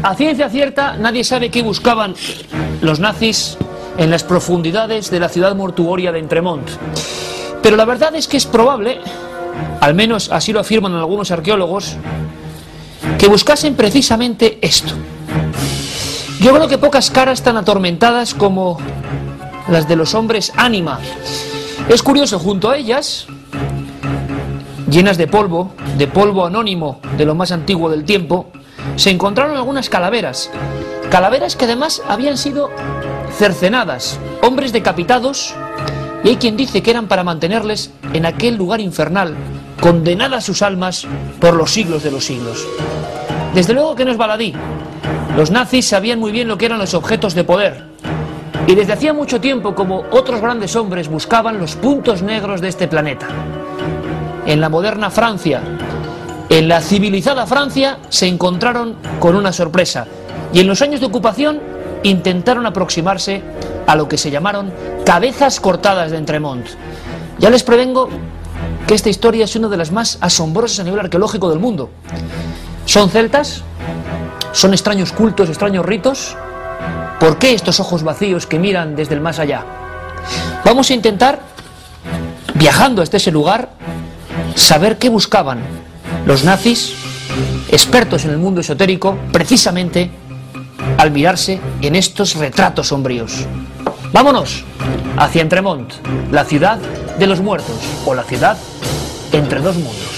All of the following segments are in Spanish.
A ciencia cierta, nadie sabe qué buscaban los nazis en las profundidades de la ciudad mortuoria de Entremont. Pero la verdad es que es probable, al menos así lo afirman algunos arqueólogos, que buscasen precisamente esto. Yo creo que pocas caras tan atormentadas como las de los hombres ánima. Es curioso, junto a ellas, llenas de polvo anónimo de lo más antiguo del tiempo, se encontraron algunas calaveras que además habían sido cercenadas, hombres decapitados, y hay quien dice que eran para mantenerles en aquel lugar infernal, condenadas sus almas por los siglos de los siglos. Desde luego que no es baladí. Los nazis sabían muy bien lo que eran los objetos de poder, y desde hacía mucho tiempo, como otros grandes hombres, buscaban los puntos negros de este planeta. En la moderna Francia, en la civilizada Francia, se encontraron con una sorpresa, y en los años de ocupación intentaron aproximarse a lo que se llamaron cabezas cortadas de Entremont. Ya les prevengo que esta historia es una de las más asombrosas a nivel arqueológico del mundo. ¿Son celtas? ¿Son extraños cultos, extraños ritos? ¿Por qué estos ojos vacíos que miran desde el más allá? Vamos a intentar, viajando hasta ese lugar, saber qué buscaban los nazis, expertos en el mundo esotérico, precisamente al mirarse en estos retratos sombríos. Vámonos hacia Entremont, la ciudad de los muertos, o la ciudad entre dos mundos.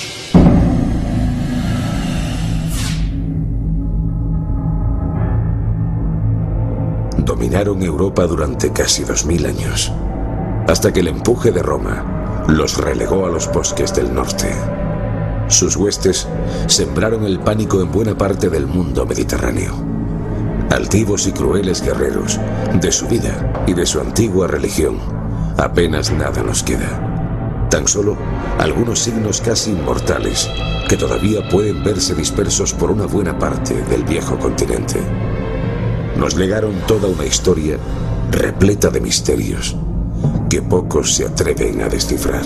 Dominaron Europa durante casi 2000 años, hasta que el empuje de Roma los relegó a los bosques del norte. Sus huestes sembraron el pánico en buena parte del mundo mediterráneo. Altivos y crueles guerreros, de su vida y de su antigua religión, apenas nada nos queda. Tan solo algunos signos casi inmortales que todavía pueden verse dispersos por una buena parte del viejo continente. Nos legaron toda una historia repleta de misterios que pocos se atreven a descifrar.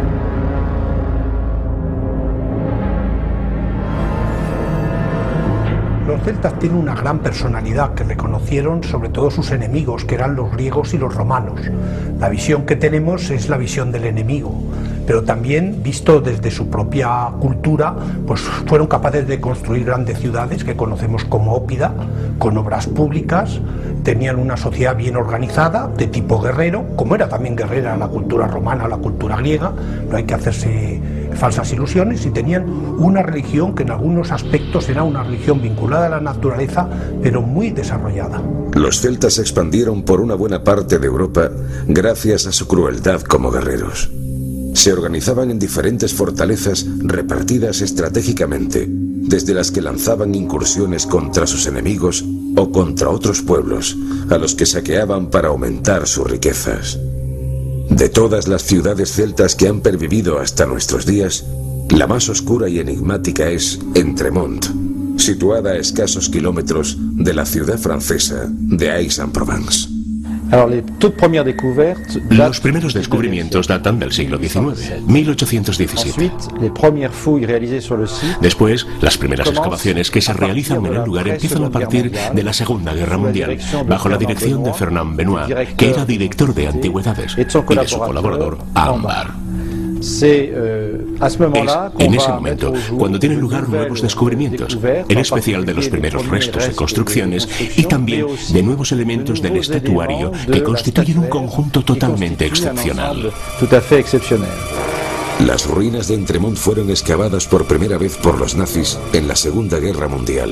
Los celtas tienen una gran personalidad que reconocieron sobre todo sus enemigos, que eran los griegos y los romanos. La visión que tenemos es la visión del enemigo, pero también, visto desde su propia cultura, pues fueron capaces de construir grandes ciudades que conocemos como Ópida, con obras públicas. Tenían una sociedad bien organizada, de tipo guerrero, como era también guerrera la cultura romana, la cultura griega, no hay que hacerse falsas ilusiones, y tenían una religión que en algunos aspectos era una religión vinculada a la naturaleza, pero muy desarrollada. Los celtas se expandieron por una buena parte de Europa gracias a su crueldad como guerreros. Se organizaban en diferentes fortalezas repartidas estratégicamente, desde las que lanzaban incursiones contra sus enemigos o contra otros pueblos, a los que saqueaban para aumentar sus riquezas. De todas las ciudades celtas que han pervivido hasta nuestros días, la más oscura y enigmática es Entremont, situada a escasos kilómetros de la ciudad francesa de Aix-en-Provence. Los primeros descubrimientos datan del siglo XIX, 1817. Después, las primeras excavaciones que se realizan en el lugar empiezan a partir de la Segunda Guerra Mundial, bajo la dirección de Fernand Benoit, que era director de antigüedades, y de su colaborador, Ambar. Es en ese momento cuando tienen lugar nuevos descubrimientos, en especial de los primeros restos de construcciones y también de nuevos elementos del estatuario que constituyen un conjunto totalmente excepcional. Las ruinas de Entremont fueron excavadas por primera vez por los nazis en la Segunda Guerra Mundial,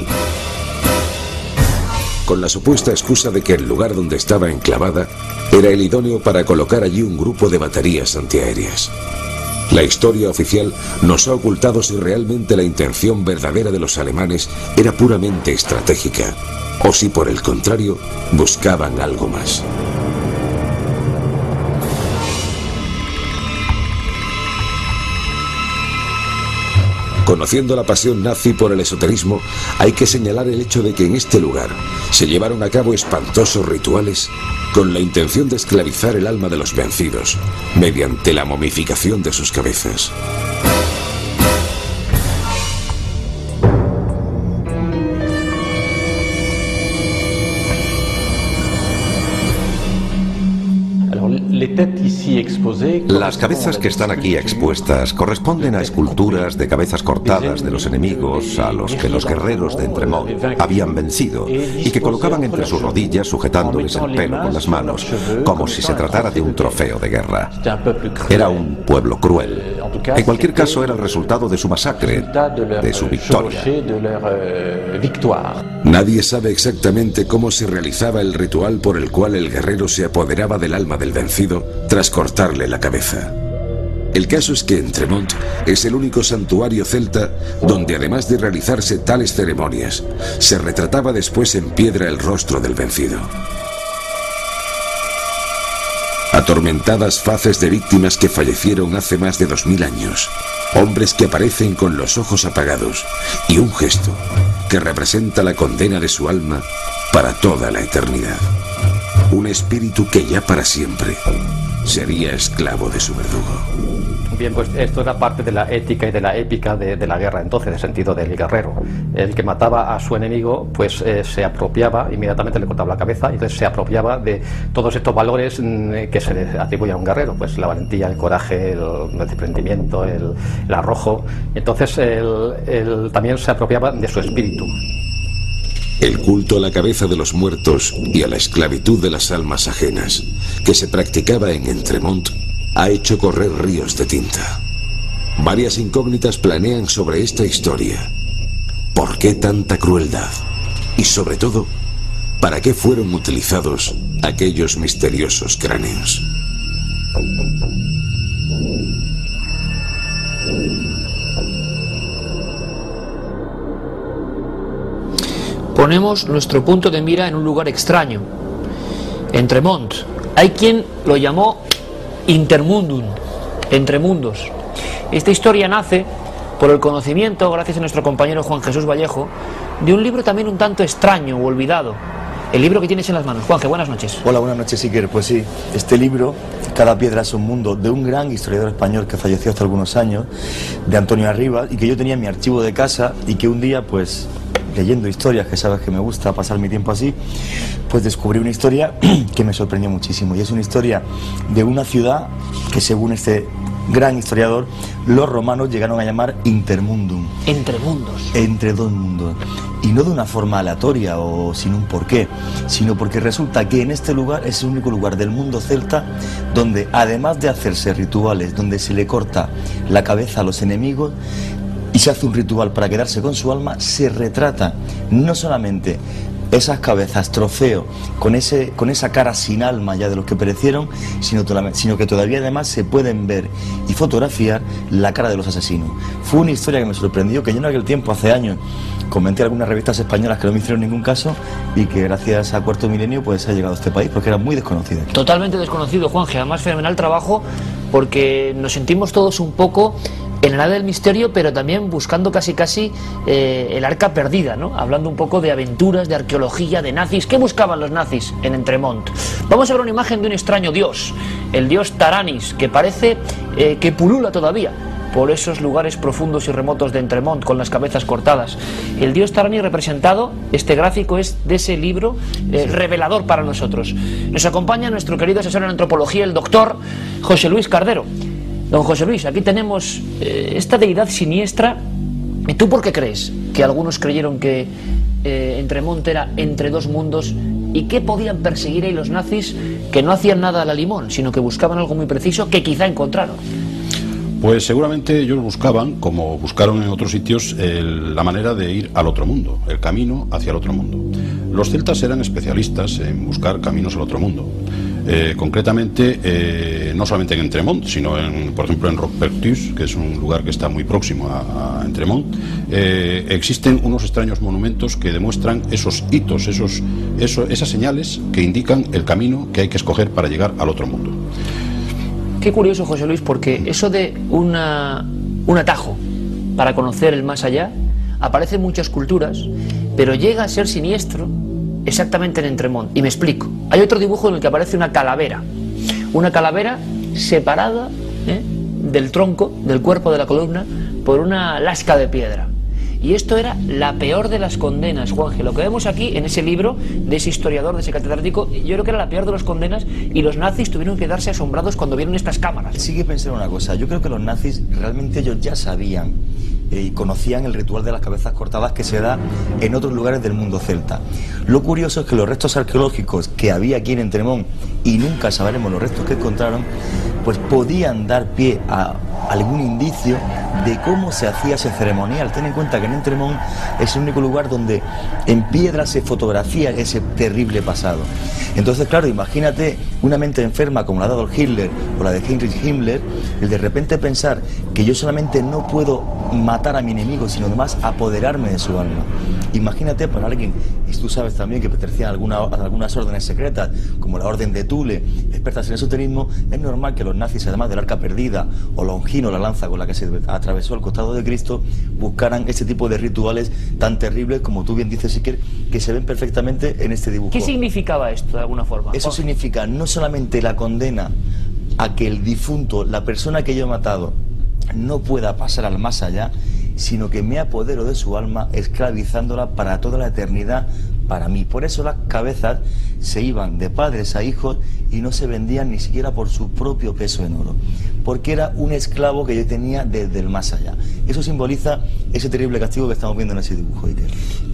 con la supuesta excusa de que el lugar donde estaba enclavada era el idóneo para colocar allí un grupo de baterías antiaéreas. La historia oficial nos ha ocultado si realmente la intención verdadera de los alemanes era puramente estratégica, o si por el contrario buscaban algo más. Conociendo la pasión nazi por el esoterismo, hay que señalar el hecho de que en este lugar se llevaron a cabo espantosos rituales con la intención de esclavizar el alma de los vencidos mediante la momificación de sus cabezas. Las cabezas que están aquí expuestas corresponden a esculturas de cabezas cortadas de los enemigos a los que los guerreros de Entremont habían vencido y que colocaban entre sus rodillas sujetándoles el pelo con las manos, como si se tratara de un trofeo de guerra. Era un pueblo cruel. En cualquier caso, era el resultado de su masacre, de su victoria. Nadie sabe exactamente cómo se realizaba el ritual por el cual el guerrero se apoderaba del alma del vencido tras cortarle la cabeza. El caso es que Entremont es el único santuario celta donde, además de realizarse tales ceremonias, se retrataba después en piedra el rostro del vencido. Atormentadas faces de víctimas que fallecieron hace más de 2000 años, hombres que aparecen con los ojos apagados y un gesto que representa la condena de su alma para toda la eternidad. Un espíritu que ya para siempre sería esclavo de su verdugo. Bien, pues esto era parte de la ética y de la épica de la guerra entonces, de sentido del guerrero. El que mataba a su enemigo, pues se apropiaba, inmediatamente le cortaba la cabeza, y entonces se apropiaba de todos estos valores que se le atribuyen a un guerrero, pues la valentía, el coraje, el desprendimiento, el arrojo. Entonces él también se apropiaba de su espíritu. El culto a la cabeza de los muertos y a la esclavitud de las almas ajenas, que se practicaba en Entremont, ha hecho correr ríos de tinta. Varias incógnitas planean sobre esta historia. ¿Por qué tanta crueldad? Y sobre todo, ¿para qué fueron utilizados aquellos misteriosos cráneos? Ponemos nuestro punto de mira en un lugar extraño, Entremont. Hay quien lo llamó Intermundum, entre mundos. Esta historia nace por el conocimiento, gracias a nuestro compañero Juan Jesús Vallejo, de un libro también un tanto extraño o olvidado. El libro que tienes en las manos. Juanje, buenas noches. Hola, buenas noches, Iker. Pues sí, este libro, Cada piedra es un mundo, de un gran historiador español que falleció hace algunos años, de Antonio Arribas, y que yo tenía en mi archivo de casa, y que un día, pues, leyendo historias, que sabes que me gusta pasar mi tiempo así, pues descubrí una historia que me sorprendió muchísimo, y es una historia de una ciudad que, según este gran historiador, los romanos llegaron a llamar Intermundum. Entre mundos. Entre dos mundos. Y no de una forma aleatoria o sin un porqué, sino porque resulta que en este lugar es el único lugar del mundo celta donde, además de hacerse rituales donde se le corta la cabeza a los enemigos y se hace un ritual para quedarse con su alma, se retrata no solamente esas cabezas trofeo con esa cara sin alma ya de los que perecieron, sino que todavía además se pueden ver y fotografiar la cara de los asesinos. Fue una historia que me sorprendió, que yo en aquel tiempo, hace años, comenté en algunas revistas españolas que no me hicieron ningún caso, y que gracias a Cuarto Milenio pues ha llegado a este país, porque era muy desconocida. Totalmente desconocido, Juanje. Además, fenomenal trabajo, porque nos sentimos todos un poco en el área del misterio, pero también buscando casi el arca perdida, ¿no? Hablando un poco de aventuras, de arqueología, de nazis. ¿Qué buscaban los nazis en Entremont? Vamos a ver una imagen de un extraño dios, el dios Taranis, que parece que pulula todavía por esos lugares profundos y remotos de Entremont, con las cabezas cortadas. El dios Taranis representado, este gráfico es de ese libro revelador para nosotros. Nos acompaña nuestro querido asesor en antropología, el doctor José Luis Cardero. Don José Luis, aquí tenemos esta deidad siniestra. ¿Tú por qué crees que algunos creyeron que Entremont era entre dos mundos? ¿Y qué podían perseguir ahí los nazis, que no hacían nada a la limón, sino que buscaban algo muy preciso que quizá encontraron? Pues seguramente ellos buscaban, como buscaron en otros sitios, la manera de ir al otro mundo, el camino hacia el otro mundo. Los celtas eran especialistas en buscar caminos al otro mundo. Concretamente, no solamente en Entremont, sino por ejemplo en Roquepertus, que es un lugar que está muy próximo a Entremont, existen unos extraños monumentos que demuestran esos hitos, esas señales que indican el camino que hay que escoger para llegar al otro mundo. Qué curioso, José Luis, porque eso de un atajo para conocer el más allá aparece en muchas culturas, pero llega a ser siniestro exactamente en Entremont. Y me explico. Hay otro dibujo en el que aparece una calavera separada del tronco, del cuerpo de la columna, por una lasca de piedra. Y esto era la peor de las condenas, Juanje. Lo que vemos aquí en ese libro de ese historiador, de ese catedrático, yo creo que era la peor de las condenas, y los nazis tuvieron que quedarse asombrados cuando vieron estas cámaras. Sí que pensé en una cosa, yo creo que los nazis realmente ellos ya sabían y conocían el ritual de las cabezas cortadas que se da en otros lugares del mundo celta. Lo curioso es que los restos arqueológicos que había aquí en Entremont, y nunca sabremos los restos que encontraron, pues podían dar pie a algún indicio de cómo se hacía ese ceremonial. Ten en cuenta que en Entremont es el único lugar donde en piedra se fotografía ese terrible pasado. Entonces, claro, imagínate una mente enferma como la de Adolf Hitler o la de Heinrich Himmler, el de repente pensar que yo solamente no puedo matar a mi enemigo, sino además apoderarme de su alma. Imagínate para alguien, y tú sabes también que pertenecían a algunas órdenes secretas, como la Orden de Thule, expertas en esoterismo, es normal que los nazis, además del arca perdida o Longino, la lanza con la que se atravesó el costado de Cristo, buscaran este tipo de rituales tan terribles, como tú bien dices, Iker, que se ven perfectamente en este dibujo. ¿Qué significaba esto, de alguna forma? Eso significa no solamente la condena a que el difunto, la persona que yo he matado, no pueda pasar al más allá, sino que me apodero de su alma, esclavizándola para toda la eternidad para mí. Por eso las cabezas se iban de padres a hijos y no se vendían ni siquiera por su propio peso en oro, porque era un esclavo que yo tenía desde el más allá. Eso simboliza ese terrible castigo que estamos viendo en ese dibujo, Iker.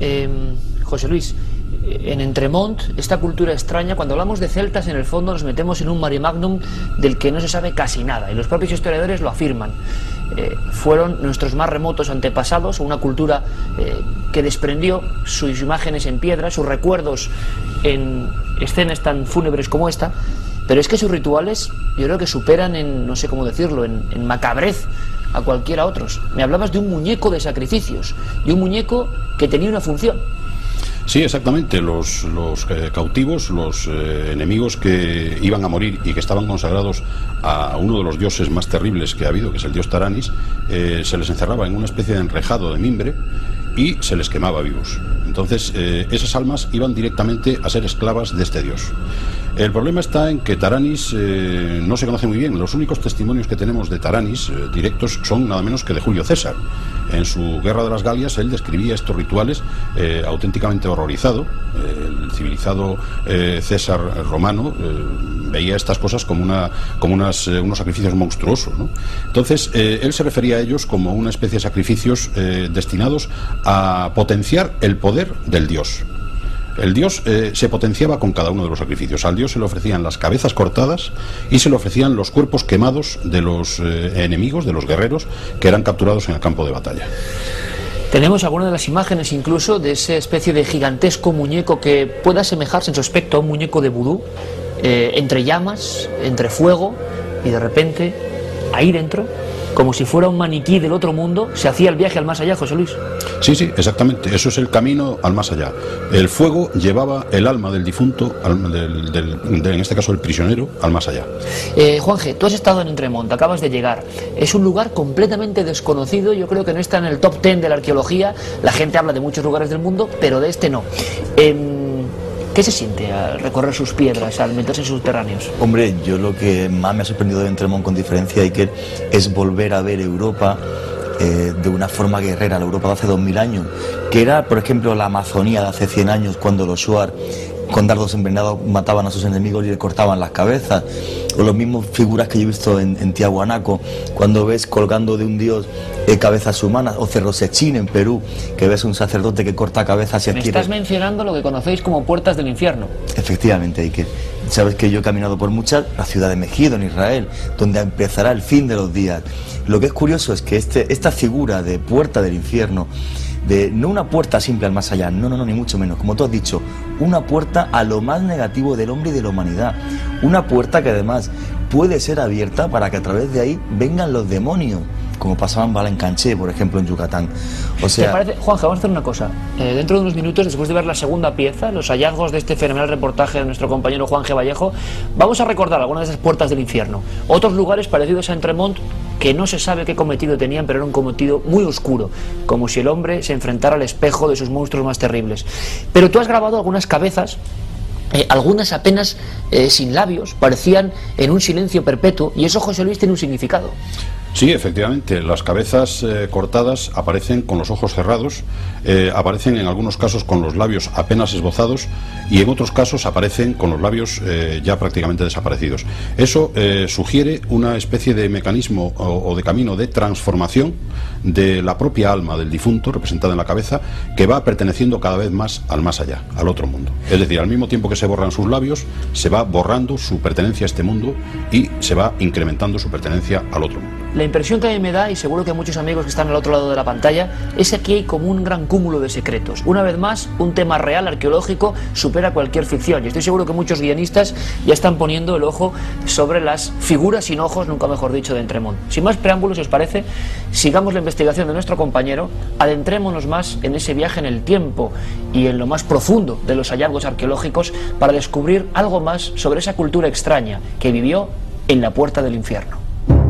José Luis, en Entremont, esta cultura extraña, cuando hablamos de celtas, en el fondo nos metemos en un mare magnum del que no se sabe casi nada, y los propios historiadores lo afirman. Fueron nuestros más remotos antepasados, una cultura que desprendió sus imágenes en piedra, sus recuerdos en escenas tan fúnebres como esta, pero es que sus rituales yo creo que superan en, no sé cómo decirlo, en macabrez a cualquiera otros. Me hablabas de un muñeco de sacrificios, de un muñeco que tenía una función. Sí, exactamente. Los cautivos, los enemigos que iban a morir y que estaban consagrados a uno de los dioses más terribles que ha habido, que es el dios Taranis, se les encerraba en una especie de enrejado de mimbre y se les quemaba vivos. Entonces, esas almas iban directamente a ser esclavas de este dios. El problema está en que Taranis no se conoce muy bien. Los únicos testimonios que tenemos de Taranis directos son nada menos que de Julio César. En su Guerra de las Galias él describía estos rituales auténticamente horrorizado. El civilizado César romano veía estas cosas como unos sacrificios monstruosos, ¿no? Entonces él se refería a ellos como una especie de sacrificios destinados a potenciar el poder del dios. El dios se potenciaba con cada uno de los sacrificios. Al dios se le ofrecían las cabezas cortadas y se le ofrecían los cuerpos quemados de los enemigos, de los guerreros que eran capturados en el campo de batalla. Tenemos algunas de las imágenes incluso de esa especie de gigantesco muñeco que puede asemejarse en su aspecto a un muñeco de vudú, entre llamas, entre fuego, y de repente, ahí dentro, como si fuera un maniquí del otro mundo, se hacía el viaje al más allá, José Luis. Sí, sí, exactamente. Eso es el camino al más allá. El fuego llevaba el alma del difunto, en este caso el prisionero, al más allá. Juanje, tú has estado en Entremont, acabas de llegar. Es un lugar completamente desconocido, yo creo que no está en el top 10 de la arqueología. La gente habla de muchos lugares del mundo, pero de este no. ¿Qué se siente al recorrer sus piedras, al meterse en sus subterráneos? Hombre, yo lo que más me ha sorprendido de Entremont, con diferencia, Iker, es volver a ver Europa de una forma guerrera, la Europa de hace 2000 años, que era, por ejemplo, la Amazonía de hace 100 años, cuando los Shuar con dardos envenenados mataban a sus enemigos y le cortaban las cabezas, o los mismos figuras que yo he visto en Tiahuanaco, cuando ves colgando de un dios cabezas humanas, o Cerro Sechín en Perú, que ves un sacerdote que corta cabezas y Me estás mencionando lo que conocéis como puertas del infierno. Efectivamente, Iker. Sabes que yo he caminado por muchas, la ciudad de Megido, en Israel, donde empezará el fin de los días. Lo que es curioso es que esta figura de puerta del infierno, de no una puerta simple al más allá, no, ni mucho menos, como tú has dicho, una puerta a lo más negativo del hombre y de la humanidad, una puerta que además puede ser abierta para que a través de ahí vengan los demonios, como pasaba en Balancanché, por ejemplo, en Yucatán. O sea, ¿te parece, Juanja, vamos a hacer una cosa? Dentro de unos minutos, después de ver la segunda pieza, los hallazgos de este fenomenal reportaje de nuestro compañero Juan G. Vallejo, vamos a recordar algunas de esas puertas del infierno, otros lugares parecidos a Entremont que no se sabe qué cometido tenían, pero era un cometido muy oscuro, como si el hombre se enfrentara al espejo de sus monstruos más terribles. Pero tú has grabado algunas cabezas, algunas apenas sin labios, parecían en un silencio perpetuo, y eso, José Luis, tiene un significado. Sí, efectivamente, las cabezas cortadas aparecen con los ojos cerrados, aparecen en algunos casos con los labios apenas esbozados y en otros casos aparecen con los labios ya prácticamente desaparecidos. Eso sugiere una especie de mecanismo o de camino de transformación de la propia alma del difunto, representada en la cabeza, que va perteneciendo cada vez más al más allá, al otro mundo. Es decir, al mismo tiempo que se borran sus labios, se va borrando su pertenencia a este mundo y se va incrementando su pertenencia al otro mundo. La impresión que a mí me da, y seguro que muchos amigos que están al otro lado de la pantalla, es que aquí hay como un gran cúmulo de secretos. Una vez más, un tema real, arqueológico, supera cualquier ficción. Y estoy seguro que muchos guionistas ya están poniendo el ojo sobre las figuras sin ojos, nunca mejor dicho, de Entremont. Sin más preámbulos, si os parece, sigamos la investigación de nuestro compañero, adentrémonos más en ese viaje en el tiempo y en lo más profundo de los hallazgos arqueológicos para descubrir algo más sobre esa cultura extraña que vivió en la Puerta del Infierno.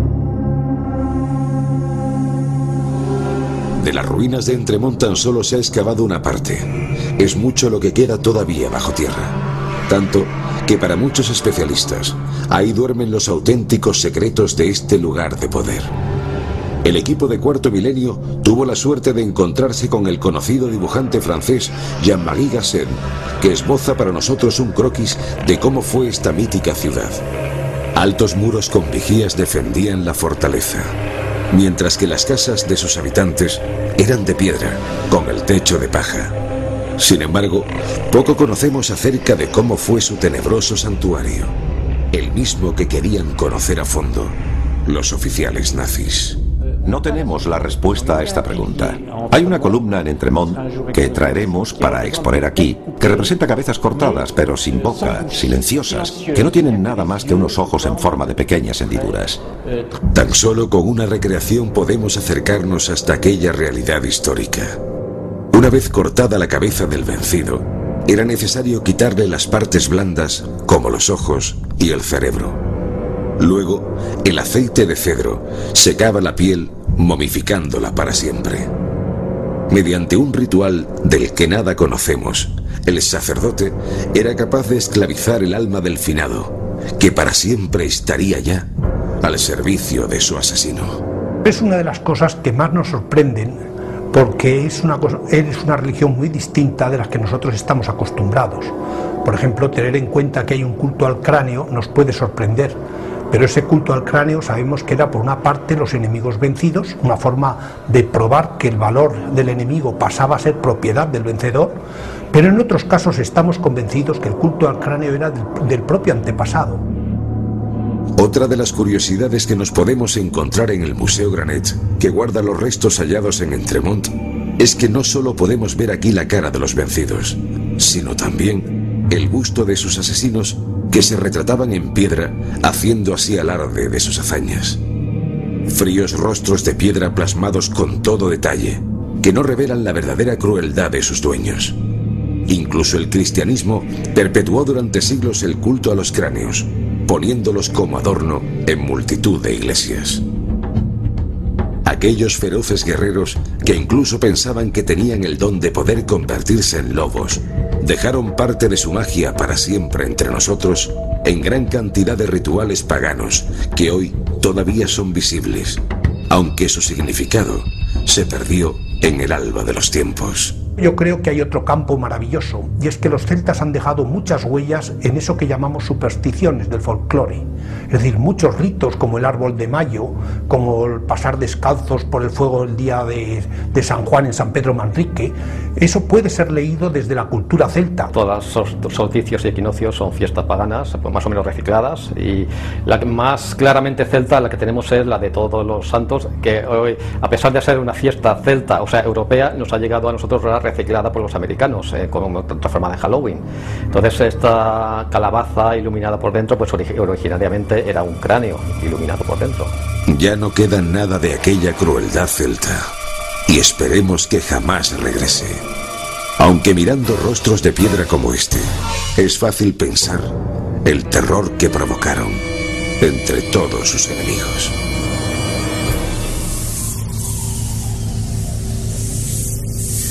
De las ruinas de Entremont tan solo se ha excavado una parte. Es mucho lo que queda todavía bajo tierra. Tanto que para muchos especialistas, ahí duermen los auténticos secretos de este lugar de poder. El equipo de Cuarto Milenio tuvo la suerte de encontrarse con el conocido dibujante francés Jean-Marie Gasset, que esboza para nosotros un croquis de cómo fue esta mítica ciudad. Altos muros con vigías defendían la fortaleza, mientras que las casas de sus habitantes eran de piedra, con el techo de paja. Sin embargo, poco conocemos acerca de cómo fue su tenebroso santuario, el mismo que querían conocer a fondo los oficiales nazis. No tenemos la respuesta a esta pregunta. Hay una columna en Entremont que traeremos para exponer aquí, que representa cabezas cortadas, pero sin boca, silenciosas, que no tienen nada más que unos ojos en forma de pequeñas hendiduras. Tan solo con una recreación podemos acercarnos hasta aquella realidad histórica. Una vez cortada la cabeza del vencido, era necesario quitarle las partes blandas, como los ojos y el cerebro. Luego, el aceite de cedro secaba la piel, momificándola para siempre. Mediante un ritual del que nada conocemos, el sacerdote era capaz de esclavizar el alma del finado, que para siempre estaría ya al servicio de su asesino. Es una de las cosas que más nos sorprenden, porque es una religión muy distinta de las que nosotros estamos acostumbrados. Por ejemplo, tener en cuenta que hay un culto al cráneo nos puede sorprender. Pero ese culto al cráneo sabemos que era por una parte los enemigos vencidos, una forma de probar que el valor del enemigo pasaba a ser propiedad del vencedor, pero en otros casos estamos convencidos que el culto al cráneo era del propio antepasado. Otra de las curiosidades que nos podemos encontrar en el Museo Granet, que guarda los restos hallados en Entremont, es que no solo podemos ver aquí la cara de los vencidos, sino también el busto de sus asesinos, que se retrataban en piedra, haciendo así alarde de sus hazañas. Fríos rostros de piedra plasmados con todo detalle, que no revelan la verdadera crueldad de sus dueños. Incluso el cristianismo perpetuó durante siglos el culto a los cráneos, poniéndolos como adorno en multitud de iglesias. Aquellos feroces guerreros, que incluso pensaban que tenían el don de poder convertirse en lobos, dejaron parte de su magia para siempre entre nosotros en gran cantidad de rituales paganos que hoy todavía son visibles, aunque su significado se perdió en el alba de los tiempos. Yo creo que hay otro campo maravilloso, y es que los celtas han dejado muchas huellas en eso que llamamos supersticiones del folclore. Es decir, muchos ritos como el árbol de mayo, como el pasar descalzos por el fuego el día de San Juan en San Pedro Manrique, eso puede ser leído desde la cultura celta. Todas los solsticios y equinoccios son fiestas paganas, pues más o menos recicladas, y la que más claramente celta, la que tenemos es la de Todos los Santos, que hoy, a pesar de ser una fiesta celta, o sea, europea, nos ha llegado a nosotros reciclada por los americanos, como transformada en Halloween. Entonces esta calabaza iluminada por dentro, pues originariamente era un cráneo iluminado por dentro. Ya no queda nada de aquella crueldad celta, y esperemos que jamás regrese. Aunque mirando rostros de piedra como este, es fácil pensar el terror que provocaron entre todos sus enemigos.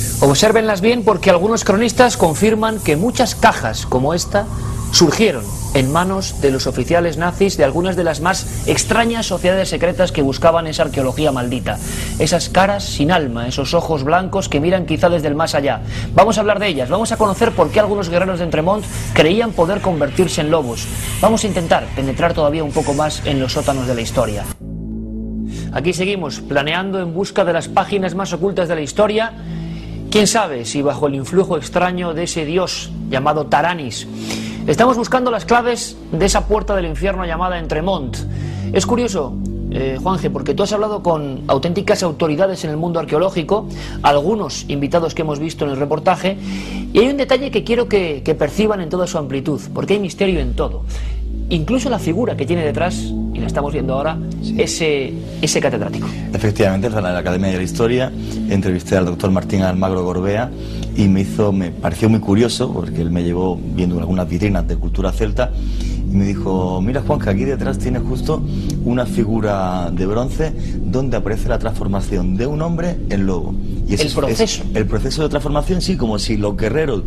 Obsérvenlas bien, porque algunos cronistas confirman que muchas cajas como esta surgieron en manos de los oficiales nazis de algunas de las más extrañas sociedades secretas que buscaban esa arqueología maldita. Esas caras sin alma, esos ojos blancos que miran quizá desde el más allá. Vamos a hablar de ellas, vamos a conocer por qué algunos guerreros de Entremont creían poder convertirse en lobos. Vamos a intentar penetrar todavía un poco más en los sótanos de la historia. Aquí seguimos planeando en busca de las páginas más ocultas de la historia. Quién sabe si bajo el influjo extraño de ese dios llamado Taranis. Estamos buscando las claves de esa puerta del infierno llamada Entremont. Es curioso, Juanje, porque tú has hablado con auténticas autoridades en el mundo arqueológico, algunos invitados que hemos visto en el reportaje, y hay un detalle que quiero que perciban en toda su amplitud, porque hay misterio en todo. Incluso la figura que tiene detrás, y la estamos viendo ahora, sí, ese catedrático. Efectivamente, en la Academia de la Historia entrevisté al doctor Martín Almagro Gorbea y me pareció muy curioso, porque él me llevó viendo algunas vitrinas de cultura celta y me dijo: mira, Juan, que aquí detrás tiene justo una figura de bronce donde aparece la transformación de un hombre en lobo. Y el proceso de transformación, sí, como si los guerreros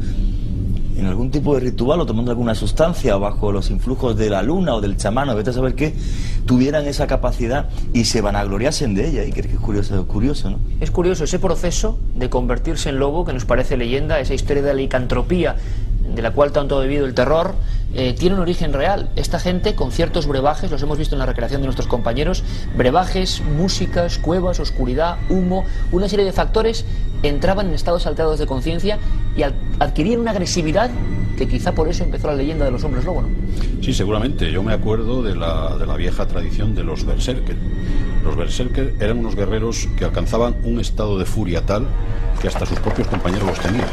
en algún tipo de ritual o tomando alguna sustancia bajo los influjos de la luna o del chamán o vete a saber qué, tuvieran esa capacidad y se vanagloriasen de ella. Y creo que es curioso, ¿no? Es curioso ese proceso de convertirse en lobo, que nos parece leyenda, esa historia de la licantropía de la cual tanto ha vivido el terror, tiene un origen real. Esta gente, con ciertos brebajes, los hemos visto en la recreación de nuestros compañeros, brebajes, músicas, cuevas, oscuridad, humo, una serie de factores, entraban en estados alterados de conciencia y adquirían una agresividad que quizá por eso empezó la leyenda de los hombres lobo, ¿no? Sí, seguramente. Yo me acuerdo de la vieja tradición de los berserker. Los berserker eran unos guerreros que alcanzaban un estado de furia tal que hasta sus propios compañeros los temían,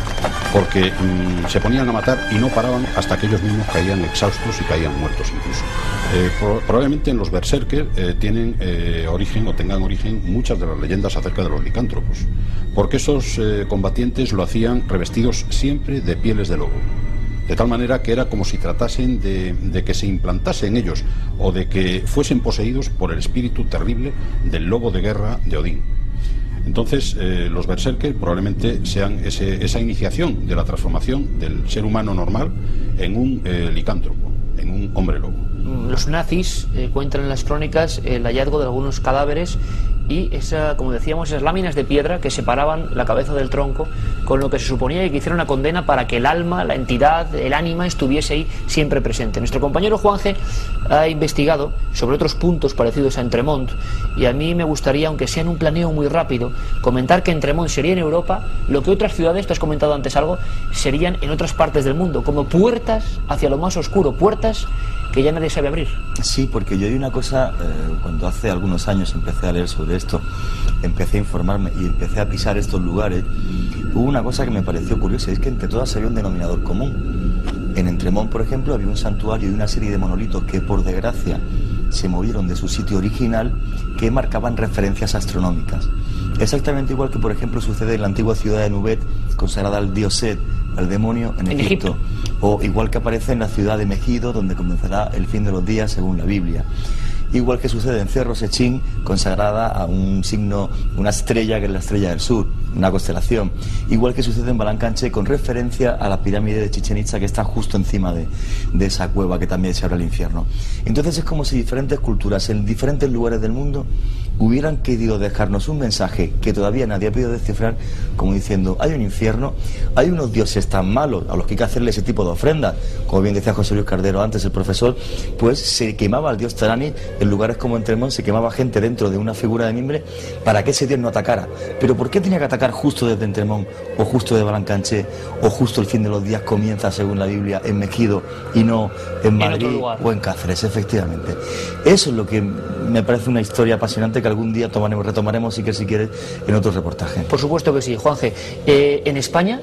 porque se ponían a matar y no paraban hasta que ellos mismos caían exhaustos y caían muertos incluso. Probablemente en los berserker tienen origen o tengan origen muchas de las leyendas acerca de los licántropos, porque esos combatientes lo hacían revestidos siempre de pieles de lobo, de tal manera que era como si tratasen de que se implantase en ellos o de que fuesen poseídos por el espíritu terrible del lobo de guerra de Odín. Entonces, los berserker probablemente sean esa iniciación de la transformación del ser humano normal en un licántropo, en un hombre lobo. Los nazis cuentan en las crónicas el hallazgo de algunos cadáveres y como decíamos, esas láminas de piedra que separaban la cabeza del tronco, con lo que se suponía que hiciera una condena para que el alma, la entidad, el ánima estuviese ahí siempre presente. Nuestro compañero Juanje ha investigado sobre otros puntos parecidos a Entremont, y a mí me gustaría, aunque sea en un planeo muy rápido, comentar que Entremont sería en Europa lo que otras ciudades, tú has comentado antes algo, serían en otras partes del mundo, como puertas hacia lo más oscuro, puertas que ya nadie sabe abrir. Sí, porque yo hay una cosa, cuando hace algunos años empecé a leer sobre esto, empecé a informarme y empecé a pisar estos lugares, hubo una cosa que me pareció curiosa, es que entre todas había un denominador común. En Entremont, por ejemplo, había un santuario y una serie de monolitos que, por desgracia, se movieron de su sitio original, que marcaban referencias astronómicas. Exactamente igual que, por ejemplo, sucede en la antigua ciudad de Nubet, consagrada al dios Set, al demonio, en Egipto. O igual que aparece en la ciudad de Megido, donde comenzará el fin de los días según la Biblia. Igual que sucede en Cerro Sechín, consagrada a un signo, una estrella que es la estrella del sur, una constelación. Igual que sucede en Balancanche, con referencia a la pirámide de Chichén Itzá, que está justo encima de esa cueva que también se abre al infierno. Entonces es como si diferentes culturas en diferentes lugares del mundo hubieran querido dejarnos un mensaje que todavía nadie ha podido descifrar, como diciendo: hay un infierno, hay unos dioses tan malos a los que hay que hacerle ese tipo de ofrendas. Como bien decía José Luis Cardero antes, el profesor, pues se quemaba al dios Taranis. En lugares como Entremont se quemaba gente dentro de una figura de mimbre para que ese dios no atacara. Pero ¿por qué tenía que atacar justo desde Entremont, o justo de Balancanche, o justo el fin de los días comienza, según la Biblia, en Megido y no en Madrid o en Cáceres? Efectivamente, eso es lo que me parece una historia apasionante que algún día retomaremos, si quieres, en otro reportaje. Por supuesto que sí, Juanje. En España,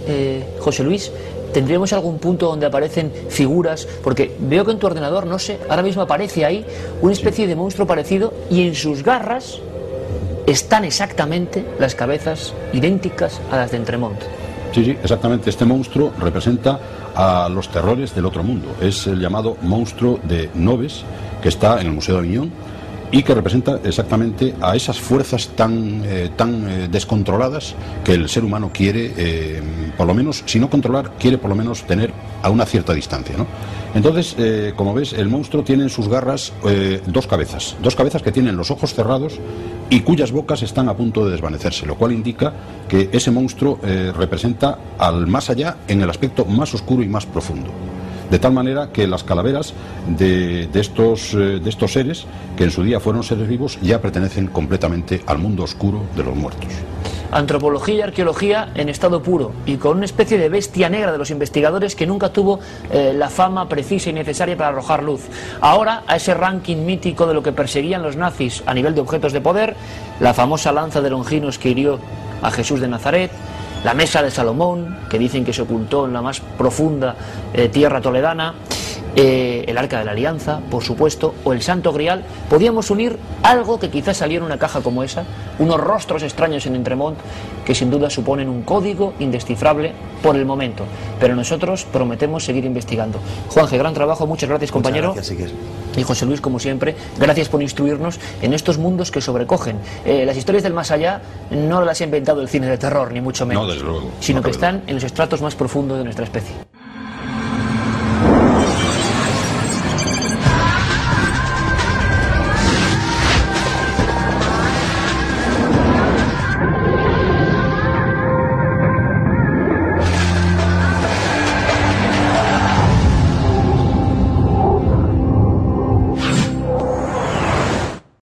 José Luis, ¿tendríamos algún punto donde aparecen figuras? Porque veo que en tu ordenador, no sé, ahora mismo aparece ahí una especie de monstruo parecido, y en sus garras están exactamente las cabezas idénticas a las de Entremont. Sí, exactamente. Este monstruo representa a los terrores del otro mundo. Es el llamado monstruo de Nobes, que está en el Museo de Aviñón, y que representa exactamente a esas fuerzas tan descontroladas que el ser humano quiere, por lo menos, si no controlar, quiere por lo menos tener a una cierta distancia, ¿no? Entonces, como ves, el monstruo tiene en sus garras dos cabezas que tienen los ojos cerrados y cuyas bocas están a punto de desvanecerse, lo cual indica que ese monstruo representa al más allá en el aspecto más oscuro y más profundo. De tal manera que las calaveras de estos seres, que en su día fueron seres vivos, ya pertenecen completamente al mundo oscuro de los muertos. Antropología y arqueología en estado puro y con una especie de bestia negra de los investigadores que nunca tuvo la fama precisa y necesaria para arrojar luz. Ahora, a ese ranking mítico de lo que perseguían los nazis a nivel de objetos de poder, la famosa lanza de Longinos que hirió a Jesús de Nazaret, la mesa de Salomón, que dicen que se ocultó en la más profunda tierra toledana, el Arca de la Alianza, por supuesto, o el Santo Grial, podíamos unir algo que quizás saliera en una caja como esa, unos rostros extraños en Entremont que sin duda suponen un código indescifrable por el momento, pero nosotros prometemos seguir investigando. Juanje, gran trabajo, muchas gracias, compañero. Muchas gracias, y José Luis, como siempre, gracias por instruirnos en estos mundos que sobrecogen. Las historias del más allá no las ha inventado el cine de terror, ni mucho menos, no, desde luego, sino no que están en los estratos más profundos de nuestra especie.